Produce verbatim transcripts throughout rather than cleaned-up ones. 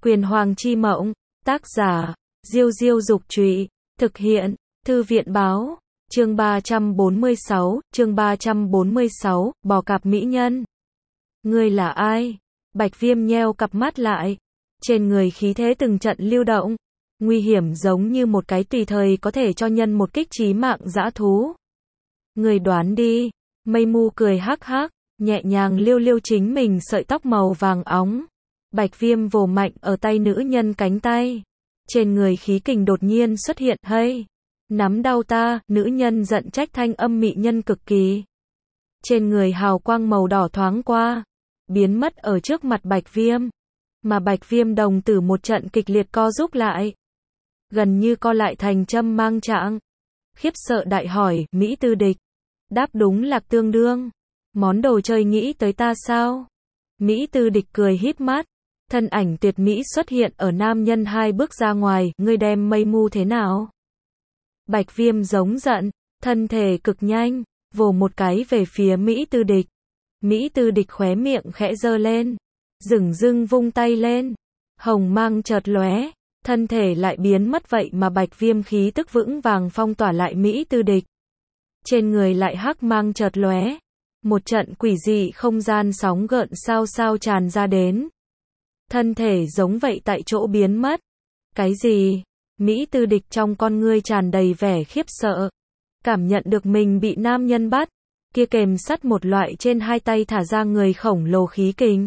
Quyền Hoàng chi mộng, tác giả, Diêu Diêu Dục Trụy, thực hiện, Thư viện Báo, chương ba trăm bốn mươi sáu, chương ba trăm bốn mươi sáu, bò cạp mỹ nhân. Ngươi là ai? Bạch Viêm nheo cặp mắt lại, trên người khí thế từng trận lưu động, nguy hiểm giống như một cái tùy thời có thể cho nhân một kích chí mạng dã thú. Ngươi đoán đi, Mây Mu cười hắc hắc, nhẹ nhàng liêu liêu chính mình sợi tóc màu vàng óng. Bạch Viêm vồ mạnh ở tay nữ nhân cánh tay. Trên người khí kình đột nhiên xuất hiện, hey, nắm đau ta, nữ nhân giận trách thanh âm mị nhân cực kỳ. Trên người hào quang màu đỏ thoáng qua, biến mất ở trước mặt Bạch Viêm. Mà Bạch Viêm đồng tử một trận kịch liệt co rúm lại. Gần như co lại thành châm mang trạng. Khiếp sợ đại hỏi, Mỹ Tư Địch. Đáp đúng lạc tương đương. Món đồ chơi nghĩ tới ta sao? Mỹ Tư Địch cười híp mắt. Thân ảnh tuyệt mỹ xuất hiện ở nam nhân hai bước ra ngoài, ngươi đem Mây Mu thế nào? Bạch Viêm giống giận, thân thể cực nhanh, vồ một cái về phía Mỹ Tư Địch. Mỹ Tư Địch khóe miệng khẽ giơ lên, dửng dưng vung tay lên, hồng mang chợt lóe, thân thể lại biến mất vậy mà Bạch Viêm khí tức vững vàng phong tỏa lại Mỹ Tư Địch. Trên người lại hắc mang chợt lóe, một trận quỷ dị không gian sóng gợn sao sao tràn ra đến. Thân thể giống vậy tại chỗ biến mất. Cái gì? Mỹ Tư Địch trong con ngươi tràn đầy vẻ khiếp sợ. Cảm nhận được mình bị nam nhân bắt. Kia kềm sắt một loại trên hai tay thả ra người khổng lồ khí kình.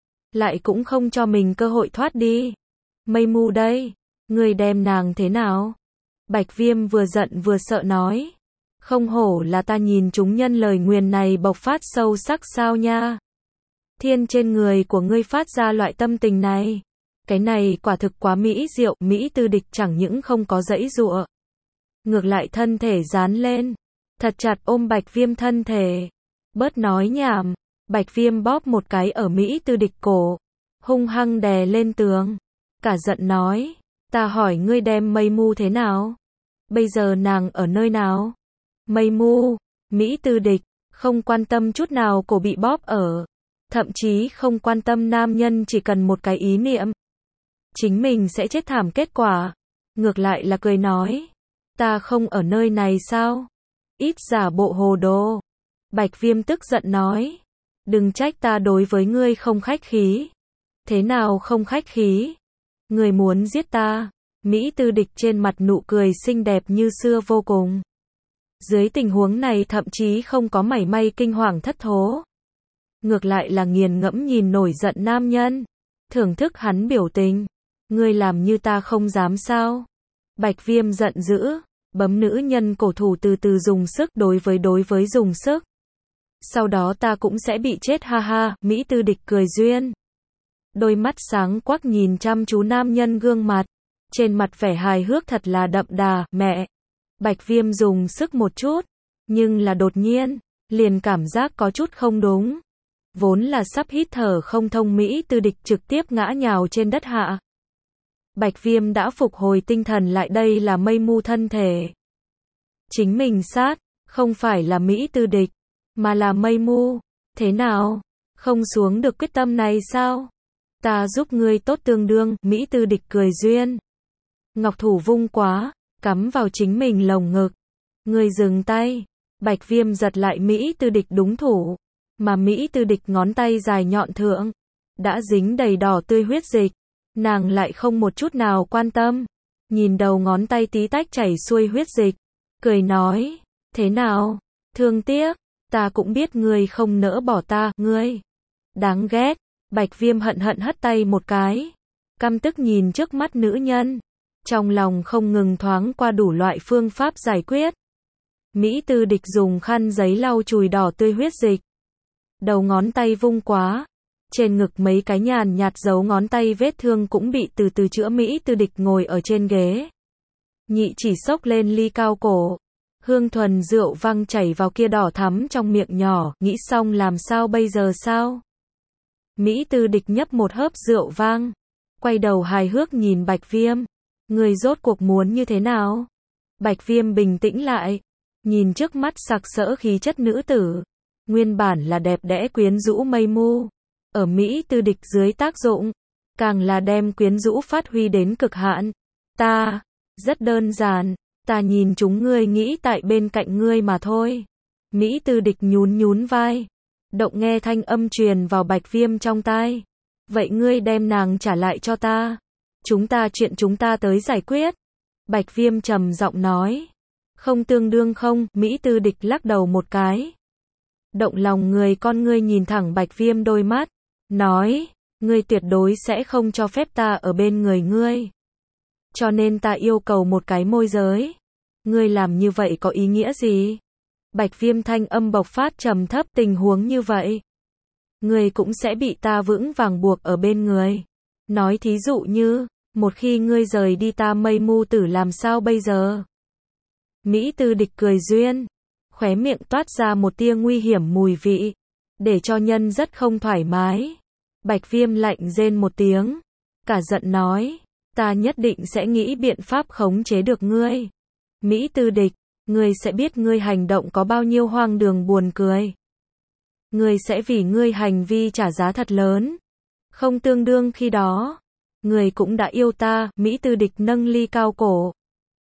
Lại cũng không cho mình cơ hội thoát đi. Mây Mu đây. Ngươi đem nàng thế nào? Bạch Viêm vừa giận vừa sợ nói. Không hổ là ta nhìn chúng nhân lời nguyền này bộc phát sâu sắc sao nha. Thiên trên người của ngươi phát ra loại tâm tình này. Cái này quả thực quá mỹ diệu. Mỹ Tư Địch chẳng những không có giãy giụa, ngược lại thân thể dán lên, thật chặt ôm Bạch Viêm thân thể. Bớt nói nhảm. Bạch Viêm bóp một cái ở Mỹ Tư Địch cổ, hung hăng đè lên tường. Cả giận nói, ta hỏi ngươi đem Mây Mu thế nào? Bây giờ nàng ở nơi nào? Mây Mu, Mỹ Tư Địch, không quan tâm chút nào cổ bị bóp ở. Thậm chí không quan tâm nam nhân chỉ cần một cái ý niệm. Chính mình sẽ chết thảm kết quả. Ngược lại là cười nói. Ta không ở nơi này sao? Ít giả bộ hồ đồ. Bạch Viêm tức giận nói. Đừng trách ta đối với ngươi không khách khí. Thế nào không khách khí? Ngươi muốn giết ta. Mỹ Tư Địch trên mặt nụ cười xinh đẹp như xưa vô cùng. Dưới tình huống này thậm chí không có mảy may kinh hoàng thất thố. Ngược lại là nghiền ngẫm nhìn nổi giận nam nhân. Thưởng thức hắn biểu tình. Ngươi làm như ta không dám sao? Bạch Viêm giận dữ. Bấm nữ nhân cổ thủ từ từ dùng sức đối với đối với dùng sức. Sau đó ta cũng sẽ bị chết ha ha. Mỹ Tư Địch cười duyên. Đôi mắt sáng quắc nhìn chăm chú nam nhân gương mặt. Trên mặt vẻ hài hước thật là đậm đà. Mẹ. Bạch Viêm dùng sức một chút. Nhưng là đột nhiên. Liền cảm giác có chút không đúng. Vốn là sắp hít thở không thông Mỹ Tư Địch trực tiếp ngã nhào trên đất hạ. Bạch Viêm đã phục hồi tinh thần lại, đây là Mây Mu thân thể. Chính mình sát, không phải là Mỹ Tư Địch, mà là Mây Mu. Thế nào? Không xuống được quyết tâm này sao? Ta giúp ngươi tốt tương đương. Mỹ Tư Địch cười duyên. Ngọc thủ vung quá, cắm vào chính mình lồng ngực. Ngươi dừng tay. Bạch Viêm giật lại Mỹ Tư Địch đúng thủ. Mà Mỹ Tư Địch ngón tay dài nhọn thượng, đã dính đầy đỏ tươi huyết dịch. Nàng lại không một chút nào quan tâm. Nhìn đầu ngón tay tí tách chảy xuôi huyết dịch. Cười nói, thế nào? Thương tiếc, ta cũng biết ngươi không nỡ bỏ ta, ngươi. Đáng ghét. Bạch Viêm hận hận hất tay một cái. Căm tức nhìn trước mắt nữ nhân. Trong lòng không ngừng thoáng qua đủ loại phương pháp giải quyết. Mỹ Tư Địch dùng khăn giấy lau chùi đỏ tươi huyết dịch. Đầu ngón tay vung quá. Trên ngực mấy cái nhàn nhạt dấu ngón tay vết thương cũng bị từ từ chữa. Mỹ Tư Địch ngồi ở trên ghế. Nhị chỉ xốc lên ly cao cổ. Hương thuần rượu văng chảy vào kia đỏ thắm trong miệng nhỏ. Nghĩ xong làm sao bây giờ sao? Mỹ Tư Địch nhấp một hớp rượu vang. Quay đầu hài hước nhìn Bạch Viêm. Người rốt cuộc muốn như thế nào? Bạch Viêm bình tĩnh lại. Nhìn trước mắt sặc sỡ khí chất nữ tử. Nguyên bản là đẹp đẽ quyến rũ Mây Mu. Ở Mỹ Tư Địch dưới tác dụng. càng là đem quyến rũ phát huy đến cực hạn. Ta, rất đơn giản, ta nhìn chúng ngươi nghĩ tại bên cạnh ngươi mà thôi. Mỹ Tư Địch nhún nhún vai. Động nghe thanh âm truyền vào Bạch Viêm trong tai. Vậy ngươi đem nàng trả lại cho ta. Chúng ta chuyện chúng ta tới giải quyết. Bạch Viêm trầm giọng nói. Không tương đương không, Mỹ Tư Địch lắc đầu một cái. Động lòng người con ngươi nhìn thẳng Bạch Viêm đôi mắt. Nói, ngươi tuyệt đối sẽ không cho phép ta ở bên người ngươi. Cho nên ta yêu cầu một cái môi giới. Ngươi làm như vậy có ý nghĩa gì? Bạch Viêm thanh âm bộc phát trầm thấp, tình huống như vậy. Ngươi cũng sẽ bị ta vững vàng buộc ở bên người. Nói thí dụ như, một khi ngươi rời đi ta Mây Mu Tử làm sao bây giờ? Mỹ Tư Địch cười duyên, khóe miệng toát ra một tia nguy hiểm mùi vị, để cho nhân rất không thoải mái. Bạch Viêm lạnh rên một tiếng, cả giận nói, ta nhất định sẽ nghĩ biện pháp khống chế được ngươi. Mỹ Tư Địch, ngươi sẽ biết ngươi hành động có bao nhiêu hoang đường buồn cười. Ngươi sẽ vì ngươi hành vi trả giá thật lớn. Không tương đương khi đó, ngươi cũng đã yêu ta. Mỹ Tư Địch nâng ly cao cổ,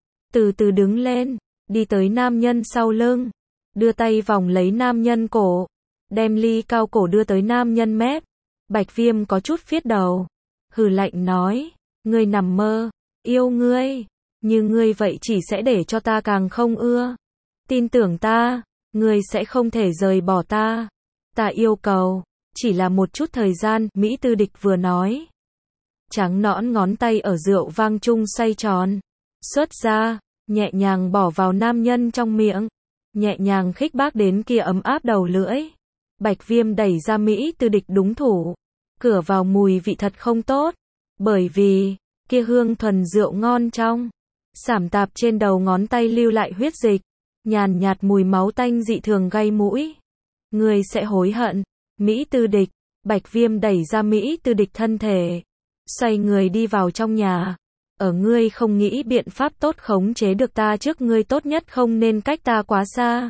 từ từ đứng lên, đi tới nam nhân sau lưng, đưa tay vòng lấy nam nhân cổ, đem ly cao cổ đưa tới nam nhân mép. Bạch Viêm có chút phiết đầu, hừ lạnh nói, ngươi nằm mơ, yêu ngươi, như ngươi vậy chỉ sẽ để cho ta càng không ưa. Tin tưởng ta, ngươi sẽ không thể rời bỏ ta. Ta yêu cầu, chỉ là một chút thời gian, Mỹ Tư Địch vừa nói. Trắng nõn ngón tay ở rượu vang chung xoay tròn, xuất ra, nhẹ nhàng bỏ vào nam nhân trong miệng, nhẹ nhàng khích bác đến kia ấm áp đầu lưỡi. Bạch Viêm đẩy ra Mỹ Tư Địch đúng thủ, cửa vào mùi vị thật không tốt, bởi vì, kia hương thuần rượu ngon trong, sảm tạp trên đầu ngón tay lưu lại huyết dịch, nhàn nhạt mùi máu tanh dị thường gây mũi. Ngươi sẽ hối hận. Mỹ Tư Địch, Bạch Viêm đẩy ra Mỹ Tư Địch thân thể, xoay người đi vào trong nhà. Ở ngươi không nghĩ biện pháp tốt khống chế được ta trước, ngươi tốt nhất không nên cách ta quá xa.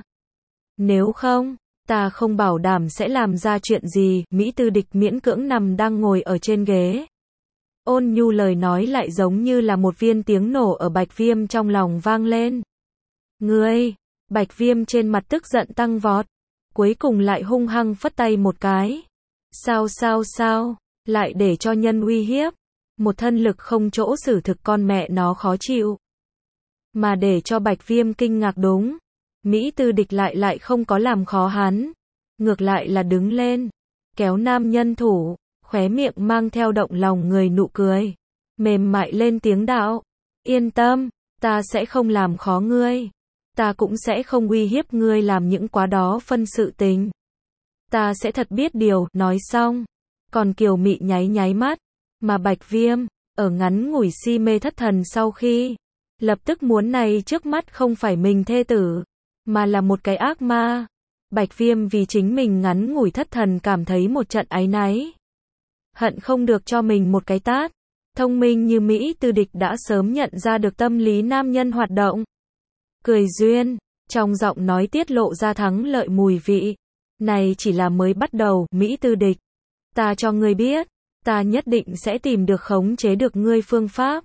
Nếu không, ta không bảo đảm sẽ làm ra chuyện gì. Mỹ Tư Địch miễn cưỡng nằm đang ngồi ở trên ghế. Ôn nhu lời nói lại giống như là một viên tiếng nổ ở Bạch Viêm trong lòng vang lên. Ngươi, Bạch Viêm trên mặt tức giận tăng vọt, cuối cùng lại hung hăng phất tay một cái. Sao sao sao, lại để cho nhân uy hiếp. Một thân lực không chỗ xử thực con mẹ nó khó chịu. Mà để cho Bạch Viêm kinh ngạc đúng. Mỹ Tư Địch lại lại không có làm khó hắn. Ngược lại là đứng lên, kéo nam nhân thủ, khóe miệng mang theo động lòng người nụ cười. Mềm mại lên tiếng đạo. Yên tâm, ta sẽ không làm khó ngươi. Ta cũng sẽ không uy hiếp ngươi làm những quá đó phân sự tình. Ta sẽ thật biết điều. Nói xong, còn Kiều Mị nháy nháy mắt. Mà Bạch Viêm, ở ngắn ngủi si mê thất thần sau khi, lập tức muốn này trước mắt không phải mình thê tử, mà là một cái ác ma. Bạch Viêm vì chính mình ngắn ngủi thất thần cảm thấy một trận áy náy. Hận không được cho mình một cái tát. Thông minh như Mỹ Tư Địch đã sớm nhận ra được tâm lý nam nhân hoạt động. Cười duyên, trong giọng nói tiết lộ ra thắng lợi mùi vị. Này chỉ là mới bắt đầu. Mỹ Tư Địch, ta cho ngươi biết, ta nhất định sẽ tìm được khống chế được ngươi phương pháp.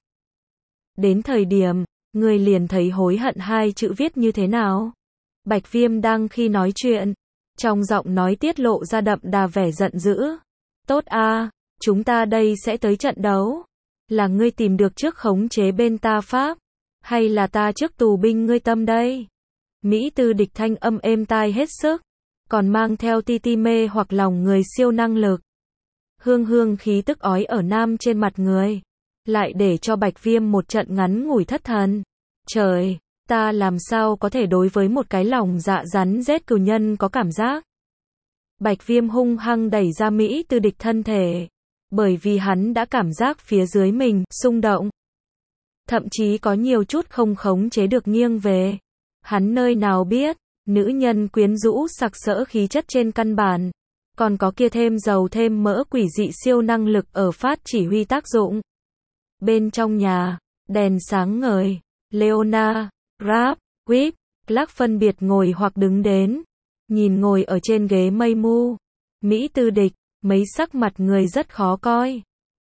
Đến thời điểm, ngươi liền thấy hối hận hai chữ viết như thế nào. Bạch Viêm đang khi nói chuyện, trong giọng nói tiết lộ ra đậm đà vẻ giận dữ. Tốt a, chúng ta đây sẽ tới trận đấu. Là ngươi tìm được trước khống chế bên ta pháp, hay là ta trước tù binh ngươi tâm đây? Mỹ Tư Địch thanh âm êm tai hết sức, còn mang theo ti ti mê hoặc lòng người siêu năng lực. Hương hương khí tức ói ở nam trên mặt người, lại để cho Bạch Viêm một trận ngắn ngủi thất thần. Trời, ta làm sao có thể đối với một cái lòng dạ rắn rết cừu nhân có cảm giác. Bạch Viêm hung hăng đẩy ra Mỹ Tư Địch thân thể, bởi vì hắn đã cảm giác phía dưới mình xung động, thậm chí có nhiều chút không khống chế được nghiêng về. Hắn nơi nào biết, nữ nhân quyến rũ sặc sỡ khí chất trên căn bản, còn có kia thêm dầu thêm mỡ quỷ dị siêu năng lực ở phát chỉ huy tác dụng. Bên trong nhà, đèn sáng ngời, Leona, Rap, Whip, Clark phân biệt ngồi hoặc đứng đến, nhìn ngồi ở trên ghế mây mu. Mỹ Tư Địch, mấy sắc mặt người rất khó coi.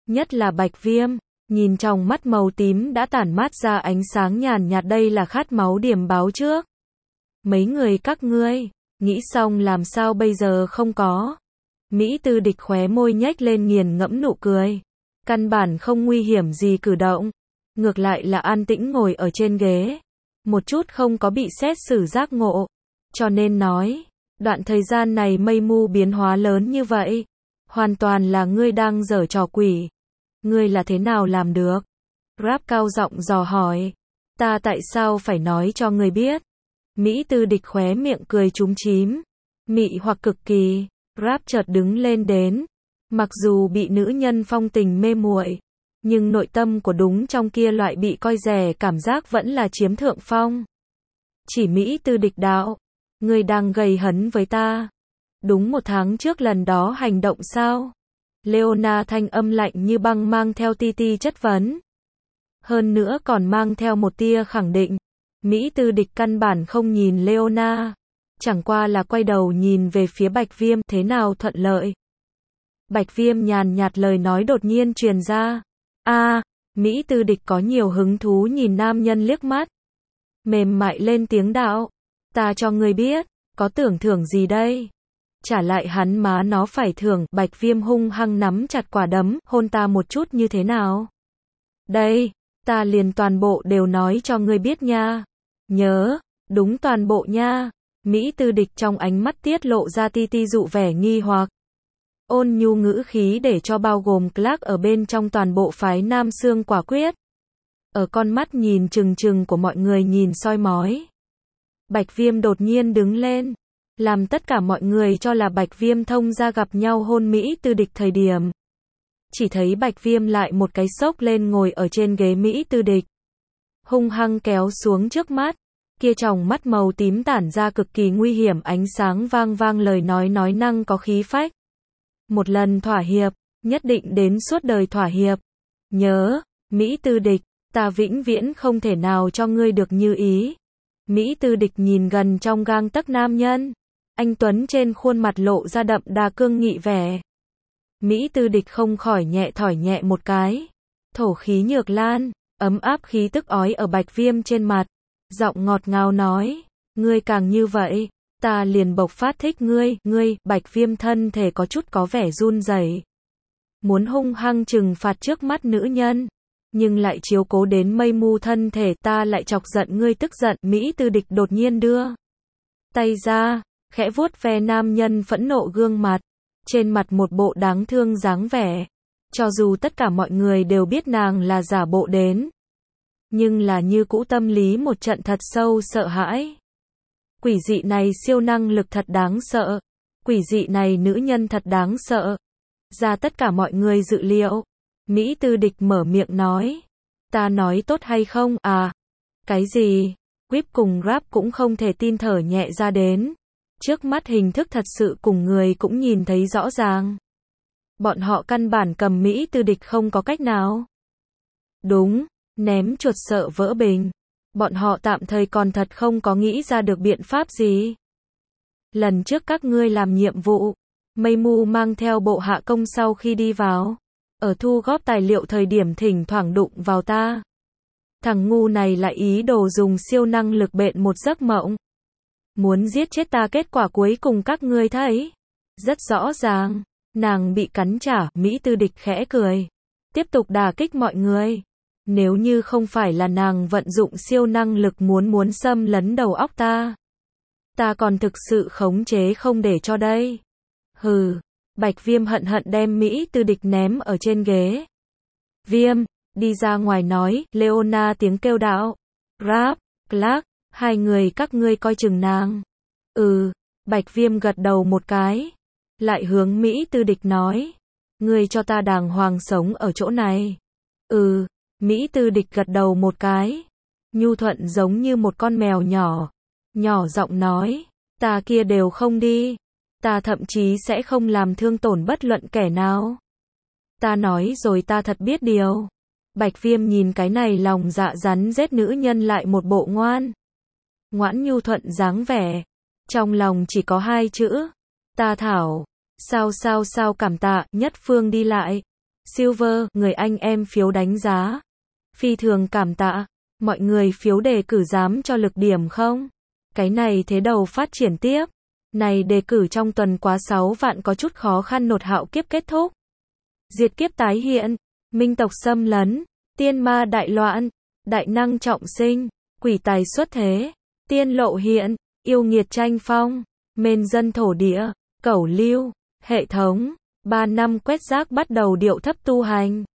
nhất là Bạch Viêm, nhìn trong mắt màu tím đã tản mát ra ánh sáng nhàn nhạt, đây là khát máu điểm báo trước. Mấy người các ngươi, nghĩ xong làm sao bây giờ không có. Mỹ Tư Địch khóe môi nhếch lên nghiền ngẫm nụ cười. Căn bản không nguy hiểm gì cử động. Ngược lại là an tĩnh ngồi ở trên ghế. Một chút không có bị xét xử giác ngộ. Cho nên nói, đoạn thời gian này mây mu biến hóa lớn như vậy. Hoàn toàn là ngươi đang giở trò quỷ. Ngươi là thế nào làm được? Rap cao giọng dò hỏi. Ta tại sao phải nói cho ngươi biết? Mỹ Tư Địch khóe miệng cười chúm chím. Mị hoặc cực kỳ. Rap chợt đứng lên đến. Mặc dù bị nữ nhân phong tình mê muội, nhưng nội tâm của đúng trong kia loại bị coi rẻ cảm giác vẫn là chiếm thượng phong. Chỉ Mỹ Tư Địch đạo. Ngươi đang gầy hấn với ta. Đúng một tháng trước lần đó hành động sao? Leona thanh âm lạnh như băng mang theo ti ti chất vấn. Hơn nữa còn mang theo một tia khẳng định. Mỹ Tư Địch căn bản không nhìn Leona. Chẳng qua là quay đầu nhìn về phía Bạch Viêm, thế nào thuận lợi. Bạch Viêm nhàn nhạt lời nói đột nhiên truyền ra. A, Mỹ Tư Địch có nhiều hứng thú nhìn nam nhân liếc mắt. Mềm mại lên tiếng đạo. Ta cho ngươi biết, có tưởng thưởng gì đây? Trả lại hắn má nó phải thưởng. Bạch Viêm hung hăng nắm chặt quả đấm, hôn ta một chút như thế nào? Đây, ta liền toàn bộ đều nói cho ngươi biết nha. Nhớ, đúng toàn bộ nha. Mỹ Tư Địch trong ánh mắt tiết lộ ra ti ti dụ vẻ nghi hoặc. Ôn nhu ngữ khí để cho bao gồm Clark ở bên trong toàn bộ phái Nam Xương quả quyết. Ở con mắt nhìn trừng trừng của mọi người nhìn soi mói. Bạch Viêm đột nhiên đứng lên. Làm tất cả mọi người cho là Bạch Viêm thông ra gặp nhau hôn Mỹ Tư Địch thời điểm. Chỉ thấy Bạch Viêm lại một cái xốc lên ngồi ở trên ghế Mỹ Tư Địch. Hung hăng kéo xuống trước mắt. Kia tròng mắt màu tím tản ra cực kỳ nguy hiểm ánh sáng vang vang lời nói nói năng có khí phách. Một lần thỏa hiệp, nhất định đến suốt đời thỏa hiệp. Nhớ, Mỹ Tư Địch, ta vĩnh viễn không thể nào cho ngươi được như ý. Mỹ Tư Địch nhìn gần trong gang tấc nam nhân. Anh Tuấn trên khuôn mặt lộ ra đậm đà cương nghị vẻ. Mỹ Tư Địch không khỏi nhẹ thỏi nhẹ một cái. Thổ khí nhược lan, ấm áp khí tức ói ở Bạch Viêm trên mặt. Giọng ngọt ngào nói, ngươi càng như vậy, ta liền bộc phát thích ngươi, ngươi, Bạch Viêm thân thể có chút có vẻ run rẩy. Muốn hung hăng trừng phạt trước mắt nữ nhân, nhưng lại chiếu cố đến mây mu thân thể ta lại chọc giận ngươi tức giận, Mỹ Tư Địch đột nhiên đưa tay ra, khẽ vuốt ve nam nhân phẫn nộ gương mặt, trên mặt một bộ đáng thương dáng vẻ. Cho dù tất cả mọi người đều biết nàng là giả bộ đến. Nhưng là như cũ tâm lý một trận thật sâu sợ hãi. Quỷ dị này siêu năng lực thật đáng sợ. Quỷ dị này nữ nhân thật đáng sợ. Ra tất cả mọi người dự liệu. Mỹ Tư Địch mở miệng nói. Ta nói tốt hay không? À, cái gì? Whip cùng Rap cũng không thể tin thở nhẹ ra đến. Trước mắt hình thức thật sự cùng người cũng nhìn thấy rõ ràng. Bọn họ căn bản cầm Mỹ Tư Địch không có cách nào. Đúng. Ném chuột sợ vỡ bình. Bọn họ tạm thời còn thật không có nghĩ ra được biện pháp gì. Lần trước các ngươi làm nhiệm vụ, Mây Mu mang theo bộ hạ công sau khi đi vào. Ở thu góp tài liệu thời điểm thỉnh thoảng đụng vào ta. Thằng ngu này lại ý đồ dùng siêu năng lực bện một giấc mộng. Muốn giết chết ta kết quả cuối cùng các ngươi thấy. Rất rõ ràng, nàng bị cắn trả, Mỹ Tư Địch khẽ cười. Tiếp tục đả kích mọi người. Nếu như không phải là nàng vận dụng siêu năng lực muốn muốn xâm lấn đầu óc ta. Ta còn thực sự khống chế không để cho đây. Hừ, Bạch Viêm hận hận đem Mỹ Tư Địch ném ở trên ghế. Viêm, đi ra ngoài nói, Leona tiếng kêu đạo. Rap, Clark, hai người các ngươi coi chừng nàng. Ừ, Bạch Viêm gật đầu một cái. Lại hướng Mỹ Tư Địch nói. Ngươi cho ta đàng hoàng sống ở chỗ này. Ừ. Mỹ Tư Địch gật đầu một cái. Nhu thuận giống như một con mèo nhỏ. Nhỏ giọng nói. Ta kia đều không đi. Ta thậm chí sẽ không làm thương tổn bất luận kẻ nào. Ta nói rồi ta thật biết điều. Bạch Viêm nhìn cái này lòng dạ rắn rết nữ nhân lại một bộ ngoan. Ngoãn nhu thuận dáng vẻ. Trong lòng chỉ có hai chữ. Ta thảo. Sao sao sao cảm tạ, nhất phương đi lại. Silver, người anh em phiếu đánh giá. Phi thường cảm tạ. Mọi người phiếu đề cử dám cho lực điểm không? Cái này thế đầu phát triển tiếp. Này đề cử trong tuần quá sáu vạn có chút khó khăn nột hạo kiếp kết thúc. Diệt kiếp tái hiện. Minh tộc xâm lấn. Tiên ma đại loạn. Đại năng trọng sinh. Quỷ tài xuất thế. Tiên lộ hiện. Yêu nghiệt tranh phong. Mền dân thổ địa. Cẩu lưu. Hệ thống. Ba năm quét rác bắt đầu điệu thấp tu hành.